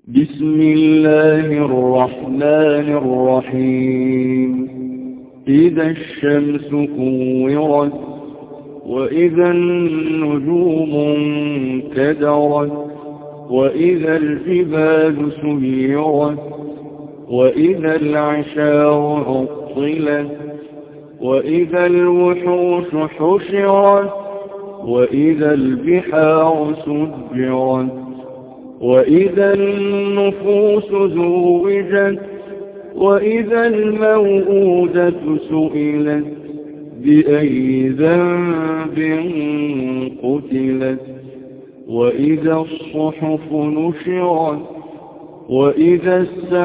بسم الله الرحمن الرحيم إذا الشمس كورت وإذا النجوم انكدرت وإذا الجبال سيرت وإذا العشار عطلت وإذا الوحوش حشرت وإذا البحار سجرت وإذا النفوس زوجت وإذا الموءودة سئلت بأي ذنب قتلت وإذا الصحف نشرت وإذا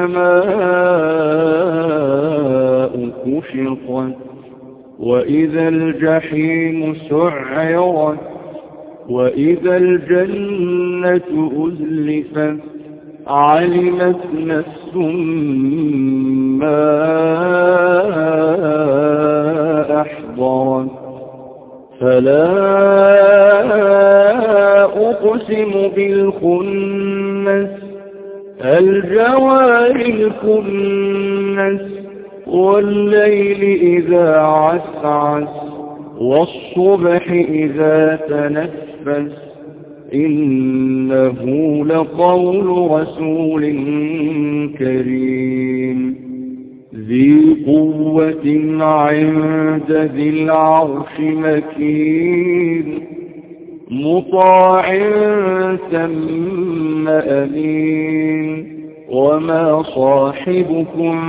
السماء كشطت وإذا الجحيم سعرت وإذا الجنة أزلفت علمت نفس ما أحضرت فلا أقسم بالخنس الجوار الكنس والليل إذا عسعس والصبح إذا تنفس إنه لقول رسول كريم ذي قوة عند ذي العرش مكين مطاع ثم أمين وما صاحبكم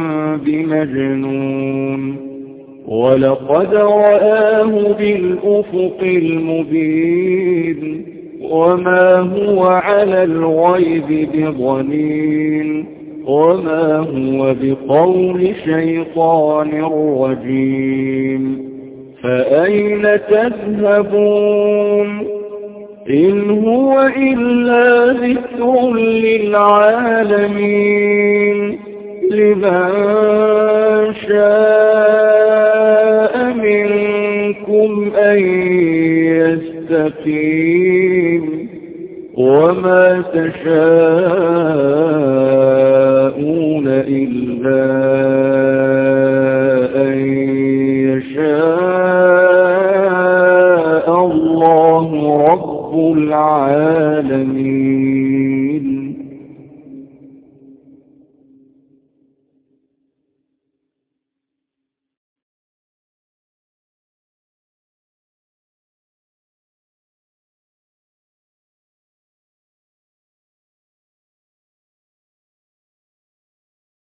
بمجنون ولقد رآه بالأفق المبين وما هو على الغيب بضنين وما هو بقول شيطان رجيم فأين تذهبون إن هو إلا ذكر للعالمين لمن شاء منكم أن يستقيم وما تشاءون إلا أن يشاء الله رب العالمين.